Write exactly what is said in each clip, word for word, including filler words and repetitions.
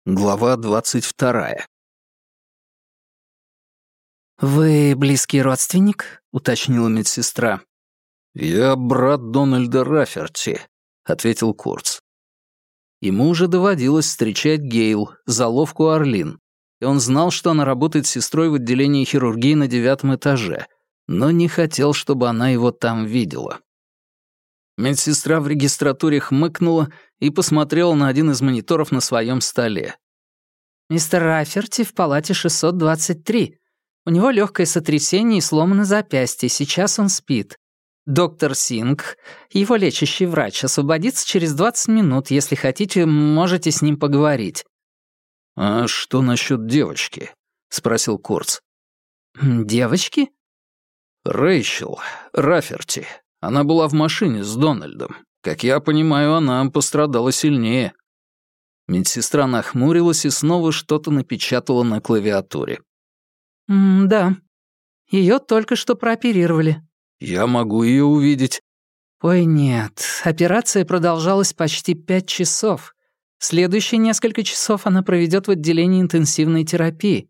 Глава двадцать вторая. «Вы близкий родственник?» — уточнила медсестра. «Я брат Дональда Раферти», — ответил Курц. Ему уже доводилось встречать Гейл, заловку Орлин, и он знал, что она работает сестрой в отделении хирургии на девятом этаже, но не хотел, чтобы она его там видела. Медсестра в регистратуре хмыкнула и посмотрела на один из мониторов на своем столе. «Мистер Раферти в палате шестьсот двадцать три. У него легкое сотрясение и сломано запястье. Сейчас он спит. Доктор Сингх, его лечащий врач, освободится через двадцать минут. Если хотите, можете с ним поговорить». «А что насчет девочки?» — спросил Курц. «Девочки?» «Рэйчел Раферти. Она была в машине с Дональдом. Как я понимаю, она пострадала сильнее». Медсестра нахмурилась и снова что-то напечатала на клавиатуре. «Да. Ее только что прооперировали». «Я могу ее увидеть». «Ой, нет. Операция продолжалась почти пять часов. Следующие несколько часов она проведет в отделении интенсивной терапии».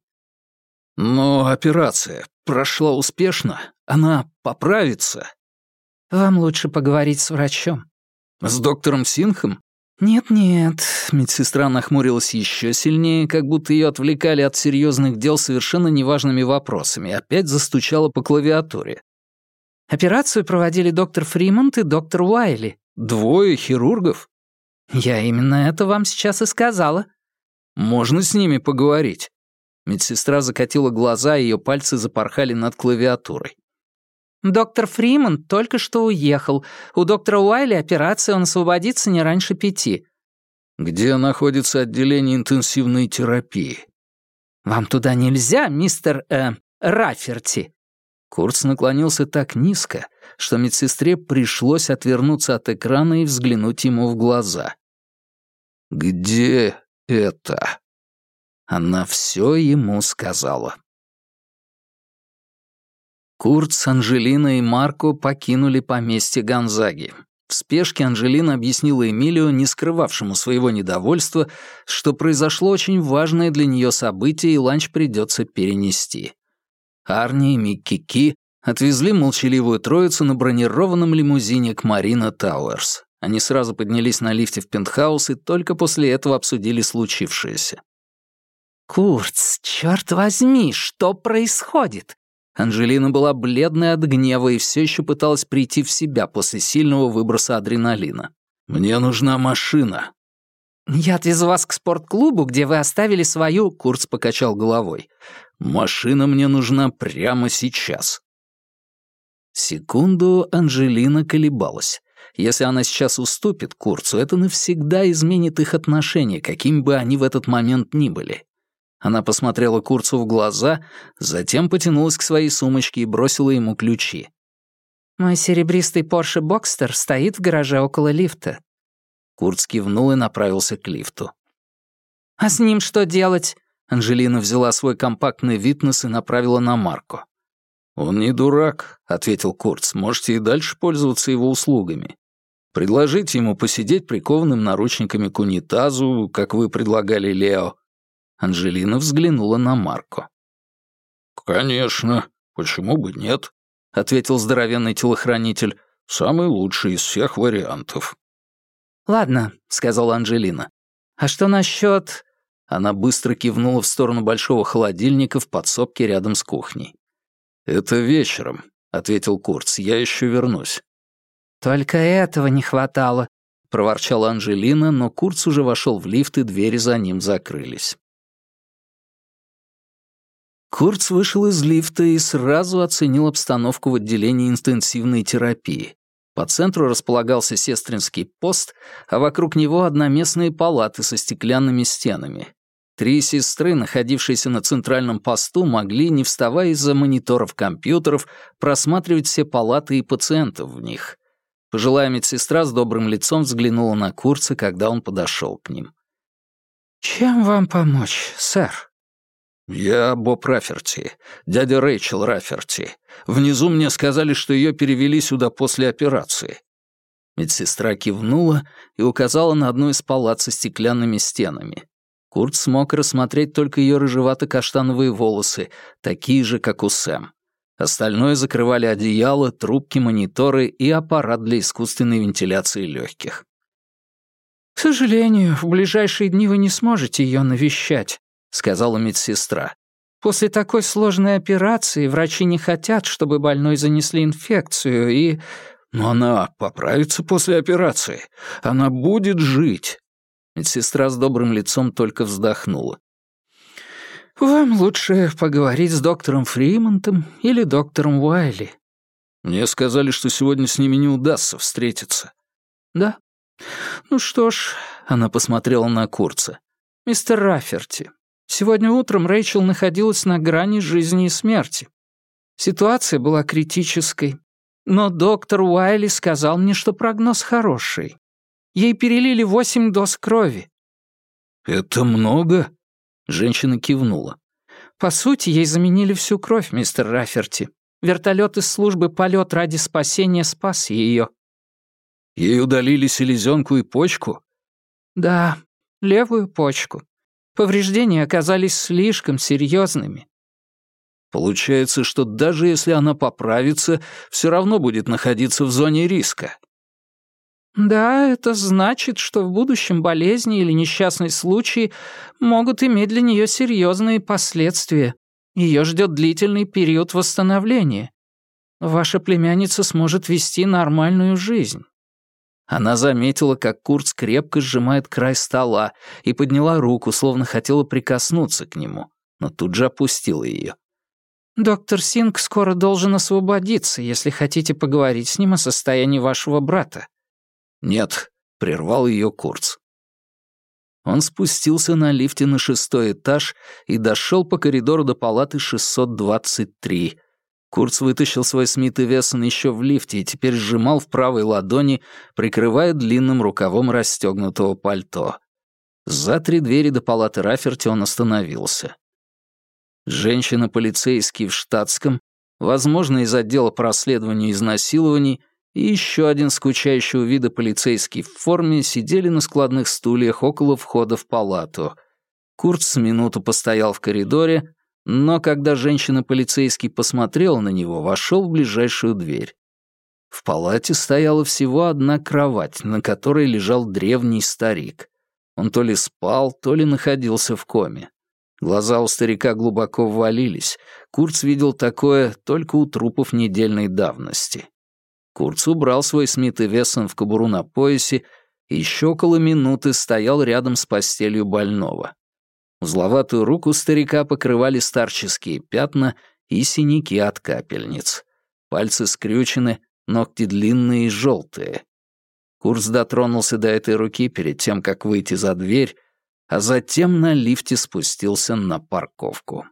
«Но операция прошла успешно. Она поправится». «Вам лучше поговорить с врачом». «С доктором Сингхом?» «Нет-нет». Медсестра нахмурилась еще сильнее, как будто ее отвлекали от серьезных дел совершенно неважными вопросами, и опять застучала по клавиатуре. «Операцию проводили доктор Фримонт и доктор Уайли». «Двое хирургов?» «Я именно это вам сейчас и сказала». «Можно с ними поговорить?» Медсестра закатила глаза, и ее пальцы запорхали над клавиатурой. «Доктор Фримонт только что уехал. У доктора Уайли операция, он освободится не раньше пяти». «Где находится отделение интенсивной терапии?» «Вам туда нельзя, мистер, э, Раферти». Курц наклонился так низко, что медсестре пришлось отвернуться от экрана и взглянуть ему в глаза. «Где это?» Она все ему сказала. Курц, Анжелина и Марко покинули поместье Гонзаги. В спешке Анжелина объяснила Эмилио, не скрывавшему своего недовольства, что произошло очень важное для нее событие и ланч придется перенести. Арни и Микки Ки отвезли молчаливую троицу на бронированном лимузине к Марина Тауэрс. Они сразу поднялись на лифте в пентхаус и только после этого обсудили случившееся. «Курц, черт возьми, что происходит?» Анжелина была бледной от гнева и все еще пыталась прийти в себя после сильного выброса адреналина. «Мне нужна машина». «Я отвезу вас к спортклубу, где вы оставили свою...» Курц покачал головой. «Машина мне нужна прямо сейчас». Секунду Анжелина колебалась. Если она сейчас уступит Курцу, это навсегда изменит их отношения, какими бы они в этот момент ни были. Она посмотрела Курцу в глаза, затем потянулась к своей сумочке и бросила ему ключи. «Мой серебристый Порше Бокстер стоит в гараже около лифта». Курц кивнул и направился к лифту. «А с ним что делать?» Анжелина взяла свой компактный Витнес и направила на Марко. «Он не дурак», — ответил Курц. «Можете и дальше пользоваться его услугами. Предложите ему посидеть прикованным наручниками к унитазу, как вы предлагали Лео». Анжелина взглянула на Марко. «Конечно, почему бы нет?» — ответил здоровенный телохранитель. «Самый лучший из всех вариантов». «Ладно», — сказала Анжелина. «А что насчет...» Она быстро кивнула в сторону большого холодильника в подсобке рядом с кухней. «Это вечером», — ответил Курц. «Я еще вернусь». «Только этого не хватало», — проворчала Анжелина, но Курц уже вошел в лифт, и двери за ним закрылись. Курц вышел из лифта и сразу оценил обстановку в отделении интенсивной терапии. По центру располагался сестринский пост, а вокруг него одноместные палаты со стеклянными стенами. Три сестры, находившиеся на центральном посту, могли, не вставая из-за мониторов компьютеров, просматривать все палаты и пациентов в них. Пожилая медсестра с добрым лицом взглянула на Курца, когда он подошел к ним. «Чем вам помочь, сэр?» «Я Боб Раферти, дядя Рэйчел Раферти. Внизу мне сказали, что ее перевели сюда после операции». Медсестра кивнула и указала на одну из палат со стеклянными стенами. Курт смог рассмотреть только ее рыжевато-каштановые волосы, такие же, как у Сэм. Остальное закрывали одеяло, трубки, мониторы и аппарат для искусственной вентиляции легких. «К сожалению, в ближайшие дни вы не сможете ее навещать», — сказала медсестра. «После такой сложной операции врачи не хотят, чтобы больной занесли инфекцию и...» «Но она поправится после операции. Она будет жить». Медсестра с добрым лицом только вздохнула. «Вам лучше поговорить с доктором Фримонтом или доктором Уайли». «Мне сказали, что сегодня с ними не удастся встретиться». «Да? Ну что ж», — она посмотрела на Курца. «Мистер Раферти, сегодня утром Рэйчел находилась на грани жизни и смерти. Ситуация была критической, но доктор Уайли сказал мне, что прогноз хороший. Ей перелили восемь доз крови». «Это много?» Женщина кивнула. «По сути, ей заменили всю кровь, мистер Раферти. Вертолет из службы «Полет ради спасения» спас ее». «Ей удалили селезенку и почку?» «Да, левую почку. Повреждения оказались слишком серьезными». «Получается, что даже если она поправится, все равно будет находиться в зоне риска». «Да, это значит, что в будущем болезни или несчастный случай могут иметь для нее серьезные последствия. Ее ждет длительный период восстановления. Ваша племянница сможет вести нормальную жизнь». Она заметила, как Курц крепко сжимает край стола и подняла руку, словно хотела прикоснуться к нему, но тут же опустила ее. «Доктор Синг скоро должен освободиться, если хотите поговорить с ним о состоянии вашего брата». «Нет», — прервал ее Курц. Он спустился на лифте на шестой этаж и дошел по коридору до палаты шестьсот двадцать три. Курц вытащил свой Смит и Вессон еще в лифте и теперь сжимал в правой ладони, прикрывая длинным рукавом расстегнутого пальто. За три двери до палаты Раферти он остановился. Женщина-полицейский в штатском, возможно, из отдела по расследованию изнасилований, и еще один скучающего вида полицейский в форме сидели на складных стульях около входа в палату. Курц с минуту постоял в коридоре, но когда женщина-полицейский посмотрела на него, вошел в ближайшую дверь. В палате стояла всего одна кровать, на которой лежал древний старик. Он то ли спал, то ли находился в коме. Глаза у старика глубоко ввалились. Курц видел такое только у трупов недельной давности. Курц убрал свой Смит и Вессон в кобуру на поясе и еще около минуты стоял рядом с постелью больного. Узловатую руку старика покрывали старческие пятна и синяки от капельниц. Пальцы скрючены, ногти длинные и желтые. Курц дотронулся до этой руки перед тем, как выйти за дверь, а затем на лифте спустился на парковку.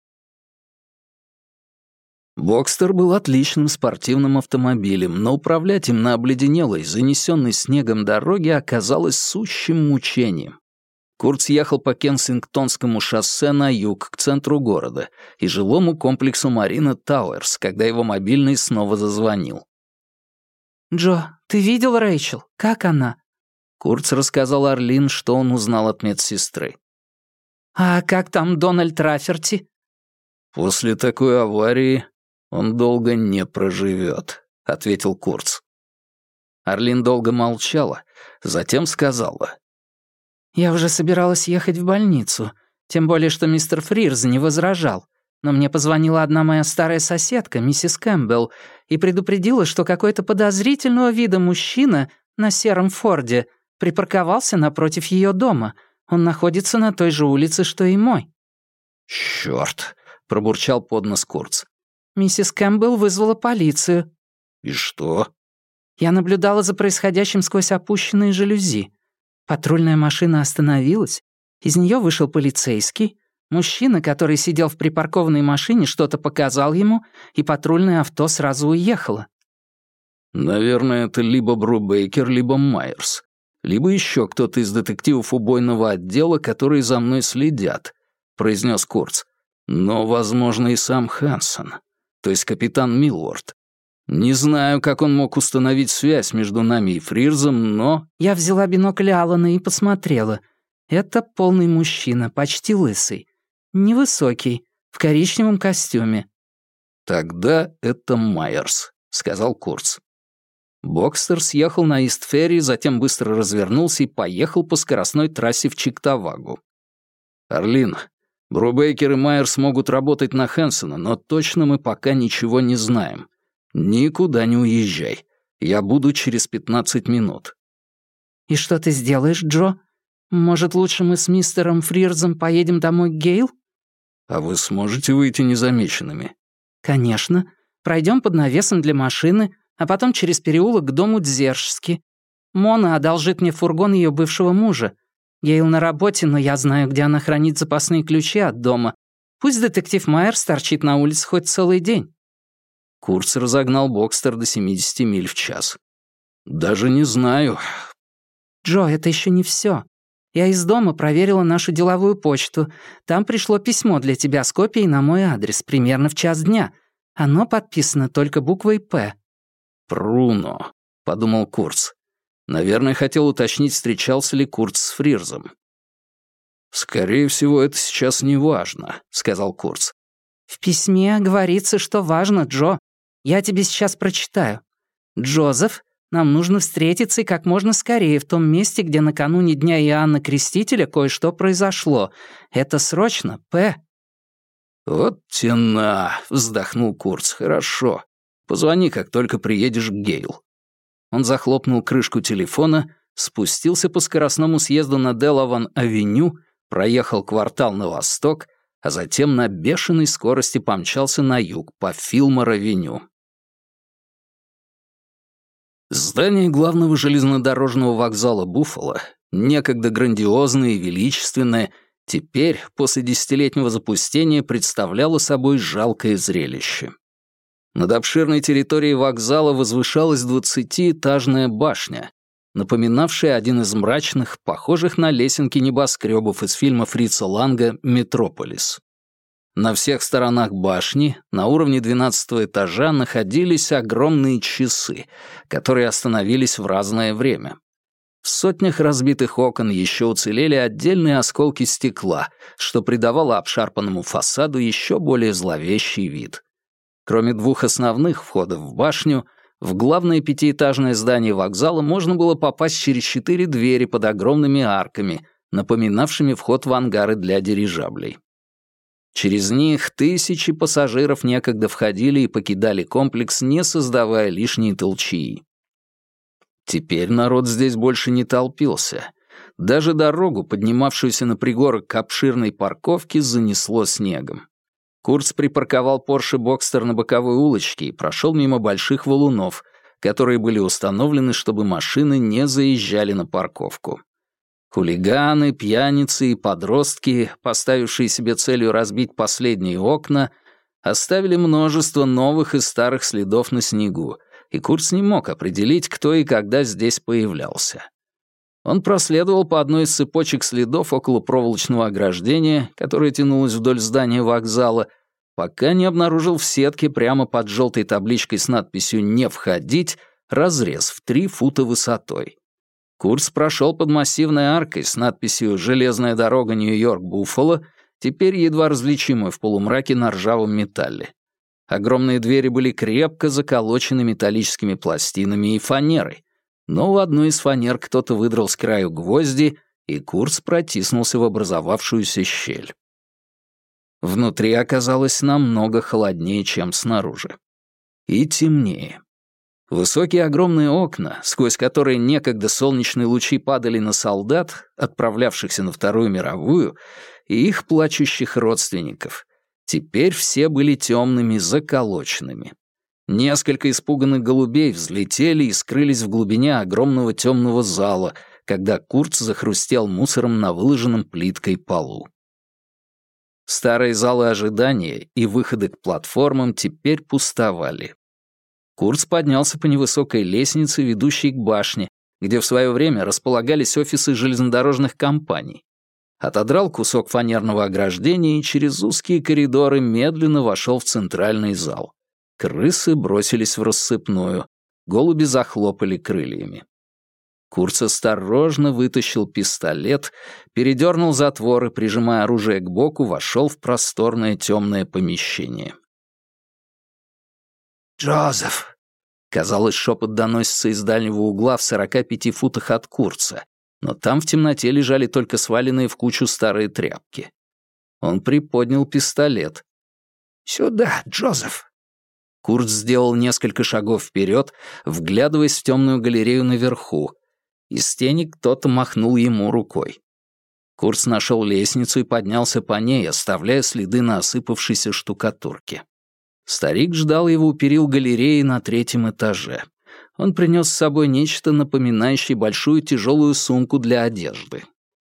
Бокстер был отличным спортивным автомобилем, но управлять им на обледенелой, занесенной снегом дороге оказалось сущим мучением. Курц ехал по Кенсингтонскому шоссе на юг, к центру города, и жилому комплексу Марина Тауэрс, когда его мобильный снова зазвонил. «Джо, ты видел Рэйчел? Как она?» Курц рассказал Арлин, что он узнал от медсестры. «А как там Дональд Раферти?» «После такой аварии он долго не проживет», — ответил Курц. Арлин долго молчала, затем сказала. «Я уже собиралась ехать в больницу, тем более что мистер Фрирз не возражал, но мне позвонила одна моя старая соседка, миссис Кэмпбелл, и предупредила, что какой-то подозрительного вида мужчина на сером Форде припарковался напротив ее дома. Он находится на той же улице, что и мой». «Чёрт», — пробурчал под нос Курц. «Миссис Кэмпбелл вызвала полицию». «И что?» «Я наблюдала за происходящим сквозь опущенные жалюзи. Патрульная машина остановилась, из нее вышел полицейский. Мужчина, который сидел в припаркованной машине, что-то показал ему, и патрульное авто сразу уехало». «Наверное, это либо Брубейкер, либо Майерс. Либо еще кто-то из детективов убойного отдела, которые за мной следят», — произнес Курц. «Но, возможно, и сам Хэнсон, то есть капитан Милворд. Не знаю, как он мог установить связь между нами и Фрирзом, но...» «Я взяла бинокль Алана и посмотрела. Это полный мужчина, почти лысый. Невысокий, в коричневом костюме. «Тогда это Майерс», — сказал Курц. Бокстер съехал на Ист-Ферри, затем быстро развернулся и поехал по скоростной трассе в Чиктавагу. «Орлин, Брубейкер и Майерс могут работать на Хэнсона, но точно мы пока ничего не знаем. Никуда не уезжай. Я буду через пятнадцать минут». «И что ты сделаешь, Джо? Может, лучше мы с мистером Фрирзом поедем домой к Гейл?» «А вы сможете выйти незамеченными?» «Конечно. Пройдем под навесом для машины, а потом через переулок к дому Дзержски. Мона одолжит мне фургон ее бывшего мужа. Гейл на работе, но я знаю, где она хранит запасные ключи от дома. Пусть детектив Майерс торчит на улице хоть целый день». Курц разогнал Бокстер до семидесяти миль в час. «Даже не знаю». «Джо, это еще не все. Я из дома проверила нашу деловую почту. Там пришло письмо для тебя с копией на мой адрес примерно в час дня. Оно подписано только буквой «П». «Пруно», — подумал Курц. Наверное, хотел уточнить, встречался ли Курц с Фрирзом. «Скорее всего, это сейчас не важно», — сказал Курц. «В письме говорится, что важно, Джо. Я тебе сейчас прочитаю. Джозеф, нам нужно встретиться и как можно скорее в том месте, где накануне Дня Иоанна Крестителя кое-что произошло. Это срочно, П». «Вот тена», — вздохнул Курц. «Хорошо. Позвони, как только приедешь к Гейл». Он захлопнул крышку телефона, спустился по скоростному съезду на Делаван-авеню, проехал квартал на восток, а затем на бешеной скорости помчался на юг по Филмор-авеню. Здание главного железнодорожного вокзала Буффало, некогда грандиозное и величественное, теперь, после десятилетнего запустения, представляло собой жалкое зрелище. Над обширной территорией вокзала возвышалась двадцатиэтажная башня, напоминавшая один из мрачных, похожих на лесенки небоскребов из фильма Фрица Ланга «Метрополис». На всех сторонах башни, на уровне двенадцатого этажа, находились огромные часы, которые остановились в разное время. В сотнях разбитых окон еще уцелели отдельные осколки стекла, что придавало обшарпанному фасаду еще более зловещий вид. Кроме двух основных входов в башню, в главное пятиэтажное здание вокзала можно было попасть через четыре двери под огромными арками, напоминавшими вход в ангары для дирижаблей. Через них тысячи пассажиров некогда входили и покидали комплекс, не создавая лишней толчии. Теперь народ здесь больше не толпился. Даже дорогу, поднимавшуюся на пригорок к обширной парковке, занесло снегом. Курц припарковал Порше Бокстер на боковой улочке и прошел мимо больших валунов, которые были установлены, чтобы машины не заезжали на парковку. Хулиганы, пьяницы и подростки, поставившие себе целью разбить последние окна, оставили множество новых и старых следов на снегу, и Курц не мог определить, кто и когда здесь появлялся. Он проследовал по одной из цепочек следов около проволочного ограждения, которое тянулось вдоль здания вокзала, пока не обнаружил в сетке прямо под желтой табличкой с надписью «Не входить» разрез в три фута высотой. Курц прошел под массивной аркой с надписью «Железная дорога Нью-Йорк-Буффало», теперь едва различимую в полумраке на ржавом металле. Огромные двери были крепко заколочены металлическими пластинами и фанерой, но у одной из фанер кто-то выдрал с краю гвозди, и Курц протиснулся в образовавшуюся щель. Внутри оказалось намного холоднее, чем снаружи. И темнее. Высокие огромные окна, сквозь которые некогда солнечные лучи падали на солдат, отправлявшихся на Вторую мировую, и их плачущих родственников, теперь все были темными, заколоченными. Несколько испуганных голубей взлетели и скрылись в глубине огромного темного зала, когда Курц захрустел мусором на выложенном плиткой полу. Старые залы ожидания и выходы к платформам теперь пустовали. Курц поднялся по невысокой лестнице, ведущей к башне, где в свое время располагались офисы железнодорожных компаний. Отодрал кусок фанерного ограждения и через узкие коридоры медленно вошел в центральный зал. Крысы бросились в рассыпную, голуби захлопали крыльями. Курц осторожно вытащил пистолет, передернул затвор и, прижимая оружие к боку, вошел в просторное темное помещение. «Джозеф!» Казалось, шепот доносится из дальнего угла в сорока пяти футах от Курца, но там в темноте лежали только сваленные в кучу старые тряпки. Он приподнял пистолет. «Сюда, Джозеф!» Курц сделал несколько шагов вперед, вглядываясь в темную галерею наверху. Из тени кто-то махнул ему рукой. Курц нашел лестницу и поднялся по ней, оставляя следы на осыпавшейся штукатурке. Старик ждал его у перил галереи на третьем этаже. Он принес с собой нечто напоминающее большую тяжелую сумку для одежды.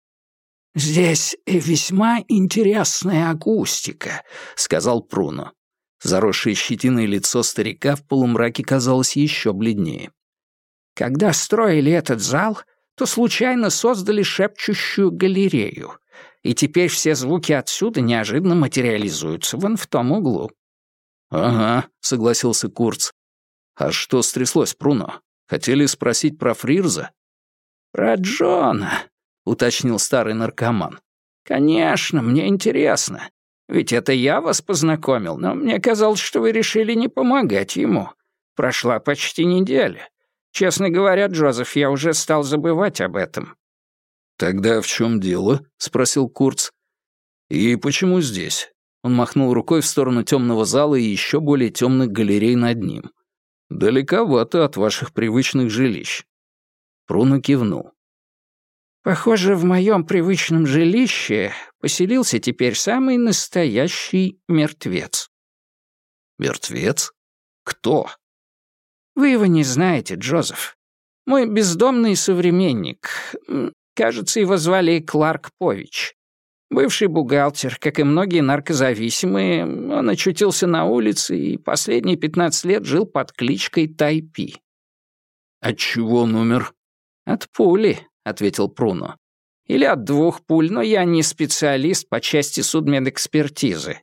«Здесь весьма интересная акустика», — сказал Пруно. Заросшее щетиной лицо старика в полумраке казалось еще бледнее. «Когда строили этот зал, то случайно создали шепчущую галерею, и теперь все звуки отсюда неожиданно материализуются вон в том углу». «Ага», — согласился Курц. «А что стряслось, Пруно? Хотели спросить про Фрирза?» «Про Джона», — уточнил старый наркоман. «Конечно, мне интересно. Ведь это я вас познакомил, но мне казалось, что вы решили не помогать ему. Прошла почти неделя. Честно говоря, Джозеф, я уже стал забывать об этом». «Тогда в чем дело?» — спросил Курц. «И почему здесь?» Он махнул рукой в сторону темного зала и еще более темных галерей над ним. «Далековато от ваших привычных жилищ». Пруно кивнул. «Похоже, в моем привычном жилище поселился теперь самый настоящий мертвец». «Мертвец? Кто?» «Вы его не знаете, Джозеф. Мой бездомный современник. Кажется, его звали Кларк Пович. Бывший бухгалтер, как и многие наркозависимые, он очутился на улице и последние пятнадцать лет жил под кличкой Тайпи». «От чего он умер?» «От пули», — ответил Пруно. «Или от двух пуль, но я не специалист по части судмедэкспертизы».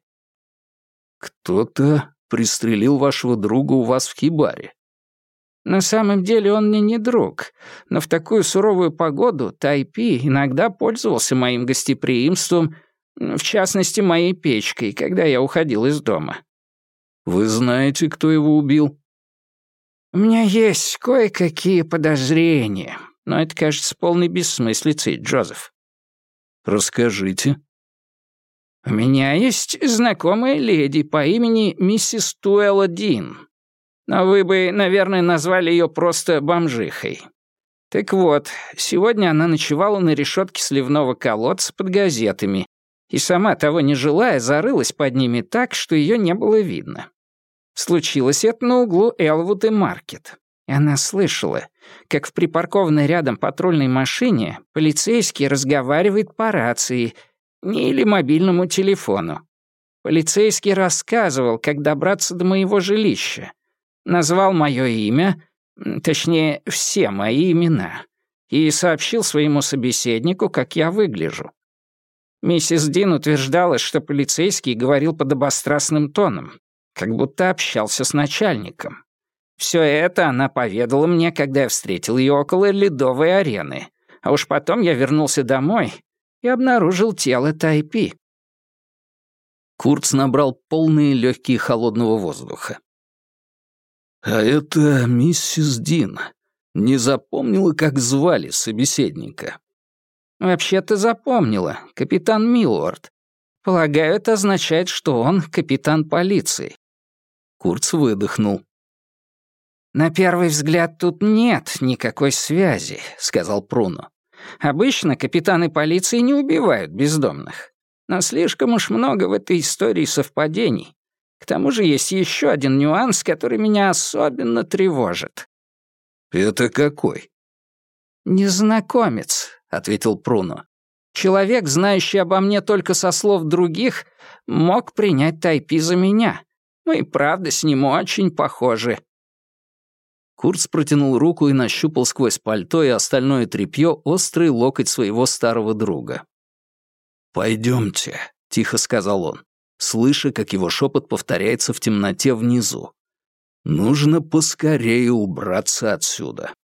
«Кто-то пристрелил вашего друга у вас в хибаре?» «На самом деле он мне не друг, но в такую суровую погоду Тайпи иногда пользовался моим гостеприимством, в частности, моей печкой, когда я уходил из дома». «Вы знаете, кто его убил?» «У меня есть кое-какие подозрения, но это кажется полной бессмыслицей, Джозеф». «Расскажите». «У меня есть знакомая леди по имени миссис Туэлла Дин. Но вы бы, наверное, назвали ее просто бомжихой. Так вот, сегодня она ночевала на решетке сливного колодца под газетами и сама, того не желая, зарылась под ними так, что ее не было видно. Случилось это на углу Элвуд и Маркет. И она слышала, как в припаркованной рядом патрульной машине полицейский разговаривает по рации или мобильному телефону. Полицейский рассказывал, как добраться до моего жилища. Назвал мое имя, точнее, все мои имена, и сообщил своему собеседнику, как я выгляжу. Миссис Дин утверждала, что полицейский говорил подобострастным тоном, как будто общался с начальником. Все это она поведала мне, когда я встретил ее около ледовой арены, а уж потом я вернулся домой и обнаружил тело Тайпи». Курц набрал полные легкие холодного воздуха. «А это миссис Дин. Не запомнила, как звали собеседника?» «Вообще-то запомнила. Капитан Миллуард. Полагаю, это означает, что он капитан полиции». Курц выдохнул. «На первый взгляд тут нет никакой связи», — сказал Пруно. «Обычно капитаны полиции не убивают бездомных. Но слишком уж много в этой истории совпадений. К тому же есть еще один нюанс, который меня особенно тревожит». «Это какой?» «Незнакомец», — ответил Пруно. «Человек, знающий обо мне только со слов других, мог принять Тайпи за меня. Мы и правда с ним очень похожи». Курц протянул руку и нащупал сквозь пальто и остальное тряпье острый локоть своего старого друга. «Пойдемте», — тихо сказал он, слыша, как его шепот повторяется в темноте внизу. «Нужно поскорее убраться отсюда».